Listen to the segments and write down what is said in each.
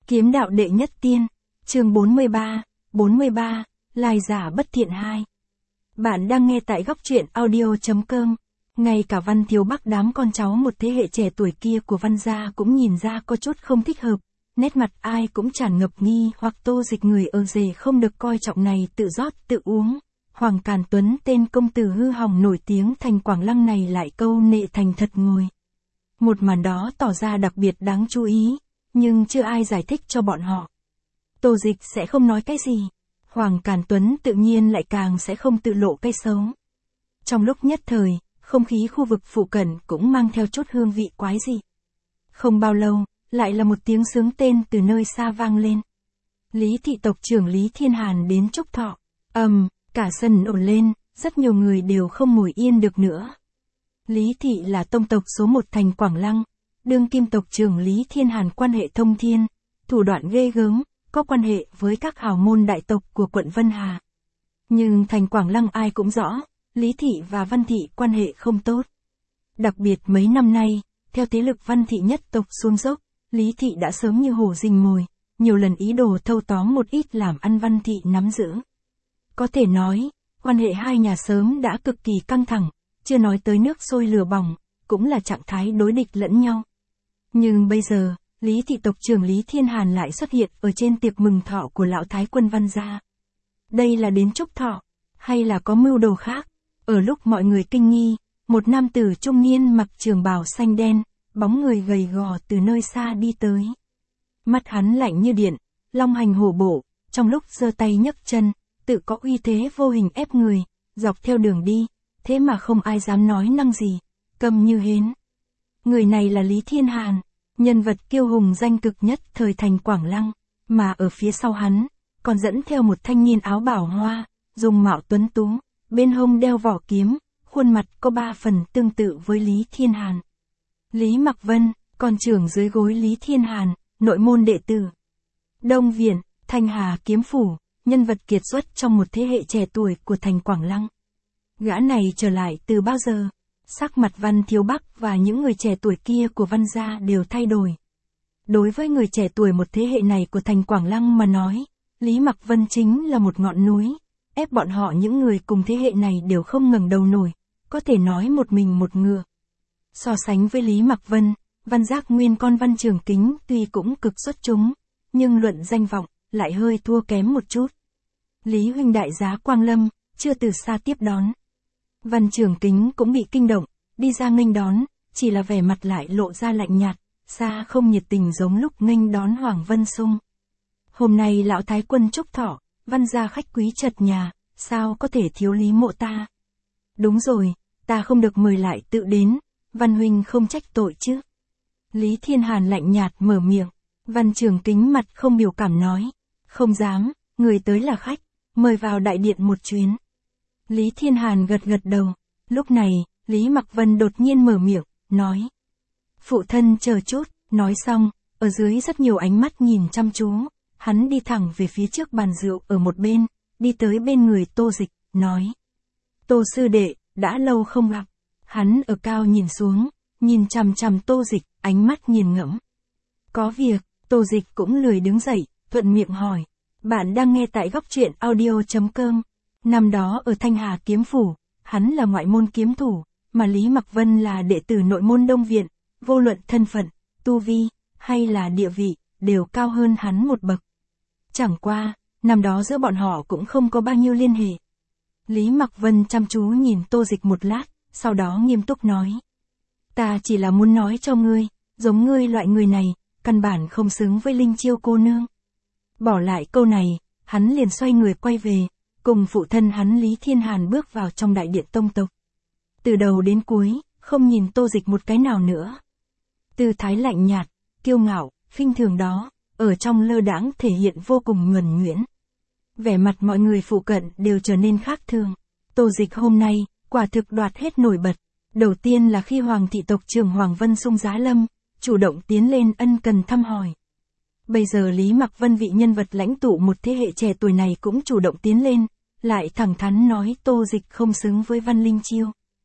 Kiếm đạo đệ nhất tiên, chương 43, Lai giả bất thiện 2. Bạn đang nghe tại góc truyện audio.com. Ngay cả Văn Thiếu Bắc đám con cháu một thế hệ trẻ tuổi kia của Văn gia cũng nhìn ra có chút không thích hợp, nét mặt ai cũng tràn ngập nghi hoặc Tô Dịch người ở rể không được coi trọng này tự rót tự uống. Hoàng Càn Tuấn tên công tử hư hỏng nổi tiếng thành Quảng Lăng này lại câu nệ thành thật ngồi. Một màn đó tỏ ra đặc biệt đáng chú ý, nhưng chưa ai giải thích cho bọn họ. Tô Dịch sẽ không nói cái gì, Hoàng Càn Tuấn tự nhiên lại càng sẽ không tự lộ cái xấu. Trong lúc nhất thời, không khí khu vực phụ cận cũng mang theo chút hương vị quái dị. Không bao lâu, lại là một tiếng xướng tên từ nơi xa vang lên. Lý thị tộc trưởng Lý Thiên Hàn đến chúc thọ. Cả sân ồn lên, rất nhiều người đều không ngồi yên được nữa. Lý thị là tông tộc số 1 thành Quảng Lăng, đương kim tộc trưởng Lý Thiên Hàn quan hệ thông thiên, thủ đoạn ghê gớm, có quan hệ với các hào môn đại tộc của quận Vân Hà. Nhưng thành Quảng Lăng ai cũng rõ, Lý thị và Văn thị quan hệ không tốt. Đặc biệt mấy năm nay, theo thế lực Văn thị nhất tộc xuống dốc, Lý thị đã sớm như hổ rình mồi, nhiều lần ý đồ thâu tóm một ít làm ăn Văn thị nắm giữ. Có thể nói, quan hệ hai nhà sớm đã cực kỳ căng thẳng, chưa nói tới nước sôi lửa bỏng, cũng là trạng thái đối địch lẫn nhau. Nhưng bây giờ, Lý thị tộc trưởng Lý Thiên Hàn lại xuất hiện ở trên tiệc mừng thọ của lão thái quân Văn gia. Đây là đến chúc thọ, hay là có mưu đồ khác? Ở lúc mọi người kinh nghi, một nam tử trung niên mặc trường bào xanh đen, bóng người gầy gò từ nơi xa đi tới. Mắt hắn lạnh như điện, long hành hổ bộ, trong lúc giơ tay nhấc chân, tự có uy thế vô hình ép người, dọc theo đường đi, thế mà không ai dám nói năng gì, câm như hến. Người này là Lý Thiên Hàn, nhân vật kiêu hùng danh cực nhất thời thành Quảng Lăng, mà ở phía sau hắn, còn dẫn theo một thanh niên áo bảo hoa, dùng mạo tuấn tú, bên hông đeo vỏ kiếm, khuôn mặt có 3 phần tương tự với Lý Thiên Hàn. Lý Mặc Vân, con trưởng dưới gối Lý Thiên Hàn, nội môn đệ tử. Đông Viện, Thanh Hà kiếm phủ, nhân vật kiệt xuất trong một thế hệ trẻ tuổi của thành Quảng Lăng. Gã này trở lại từ bao giờ? Sắc mặt Văn Thiếu Bắc và những người trẻ tuổi kia của Văn gia đều thay đổi. Đối với người trẻ tuổi một thế hệ này của thành Quảng Lăng mà nói, Lý Mặc Vân chính là một ngọn núi, ép bọn họ những người cùng thế hệ này đều không ngẩng đầu nổi, có thể nói một mình một ngựa. So sánh với Lý Mặc Vân, Văn Giác Nguyên con Văn Trường Kính tuy cũng cực xuất chúng, nhưng luận danh vọng, lại hơi thua kém một chút. Lý huynh đại giá Quang Lâm, chưa từ xa tiếp đón. Văn Trường Kính cũng bị kinh động, đi ra nghênh đón, chỉ là vẻ mặt lại lộ ra lạnh nhạt, xa không nhiệt tình giống lúc nghênh đón Hoàng Vân Sung. Hôm nay lão thái quân chúc thọ, Văn gia khách quý chật nhà, sao có thể thiếu Lý mộ ta? Đúng rồi, ta không được mời lại tự đến, Văn huynh không trách tội chứ? Lý Thiên Hàn lạnh nhạt mở miệng, Văn Trường Kính mặt không biểu cảm nói, không dám, người tới là khách, mời vào đại điện một chuyến. Lý Thiên Hàn gật gật đầu, lúc này, Lý Mặc Vân đột nhiên mở miệng, nói. Phụ thân chờ chút, nói xong, ở dưới rất nhiều ánh mắt nhìn chăm chú, hắn đi thẳng về phía trước bàn rượu ở một bên, đi tới bên người Tô Dịch, nói. Tô sư đệ, đã lâu không gặp. Hắn ở cao nhìn xuống, nhìn chằm chằm Tô Dịch, ánh mắt nghiền ngẫm. Có việc, Tô Dịch cũng lười đứng dậy, thuận miệng hỏi. Bạn đang nghe tại góc truyện audio.com. Năm đó ở Thanh Hà kiếm phủ, hắn là ngoại môn kiếm thủ, mà Lý Mặc Vân là đệ tử nội môn Đông Viện, vô luận thân phận, tu vi, hay là địa vị, đều cao hơn hắn một bậc. Chẳng qua, năm đó giữa bọn họ cũng không có bao nhiêu liên hệ. Lý Mặc Vân chăm chú nhìn Tô Dịch một lát, sau đó nghiêm túc nói. Ta chỉ là muốn nói cho ngươi, giống ngươi loại người này, căn bản không xứng với Linh Chiêu cô nương. Bỏ lại câu này, hắn liền xoay người quay về, cùng phụ thân hắn Lý Thiên Hàn bước vào trong đại điện tông tộc. Từ đầu đến cuối, không nhìn Tô Dịch một cái nào nữa. Tư thái lạnh nhạt, kiêu ngạo, khinh thường đó, ở trong lơ đãng thể hiện vô cùng nhuần nhuyễn. Vẻ mặt mọi người phụ cận đều trở nên khác thường. Tô Dịch hôm nay, quả thực đoạt hết nổi bật. Đầu tiên là khi Hoàng thị tộc trưởng Hoàng Vân Sung giá lâm, chủ động tiến lên ân cần thăm hỏi. Bây giờ Lý Mặc Vân vị nhân vật lãnh tụ một thế hệ trẻ tuổi này cũng chủ động tiến lên, lại thẳng thắn nói Tô Dịch không xứng với Văn Linh Chiêu.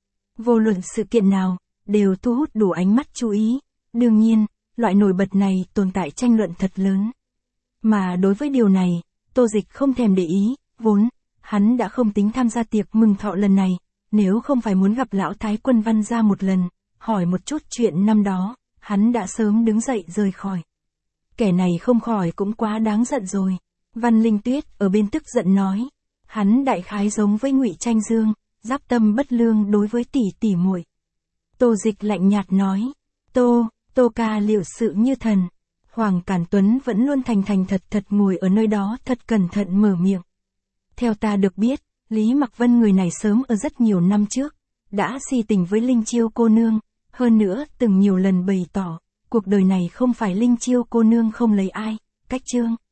Vô luận sự kiện nào, đều thu hút đủ ánh mắt chú ý. Đương nhiên, loại nổi bật này tồn tại tranh luận thật lớn. Mà đối với điều này, Tô Dịch không thèm để ý, vốn, hắn đã không tính tham gia tiệc mừng thọ lần này, nếu không phải muốn gặp lão Thái Quân Văn gia một lần, hỏi một chút chuyện năm đó, hắn đã sớm đứng dậy rời khỏi. Kẻ này không khỏi cũng quá đáng giận rồi. Văn Linh Tuyết ở bên tức giận nói, hắn đại khái giống với Ngụy Tranh Dương, giáp tâm bất lương đối với tỷ tỷ muội. Tô Dịch lạnh nhạt nói, Tô ca liệu sự như thần. Hoàng Cản Tuấn vẫn luôn thành thành thật thật ngồi ở nơi đó thật cẩn thận mở miệng. Theo ta được biết, Lý Mặc Vân người này sớm ở rất nhiều năm trước, đã si tình với Linh Chiêu cô nương, hơn nữa từng nhiều lần bày tỏ, cuộc đời này không phải Linh Chiêu cô nương không lấy ai, cách Trương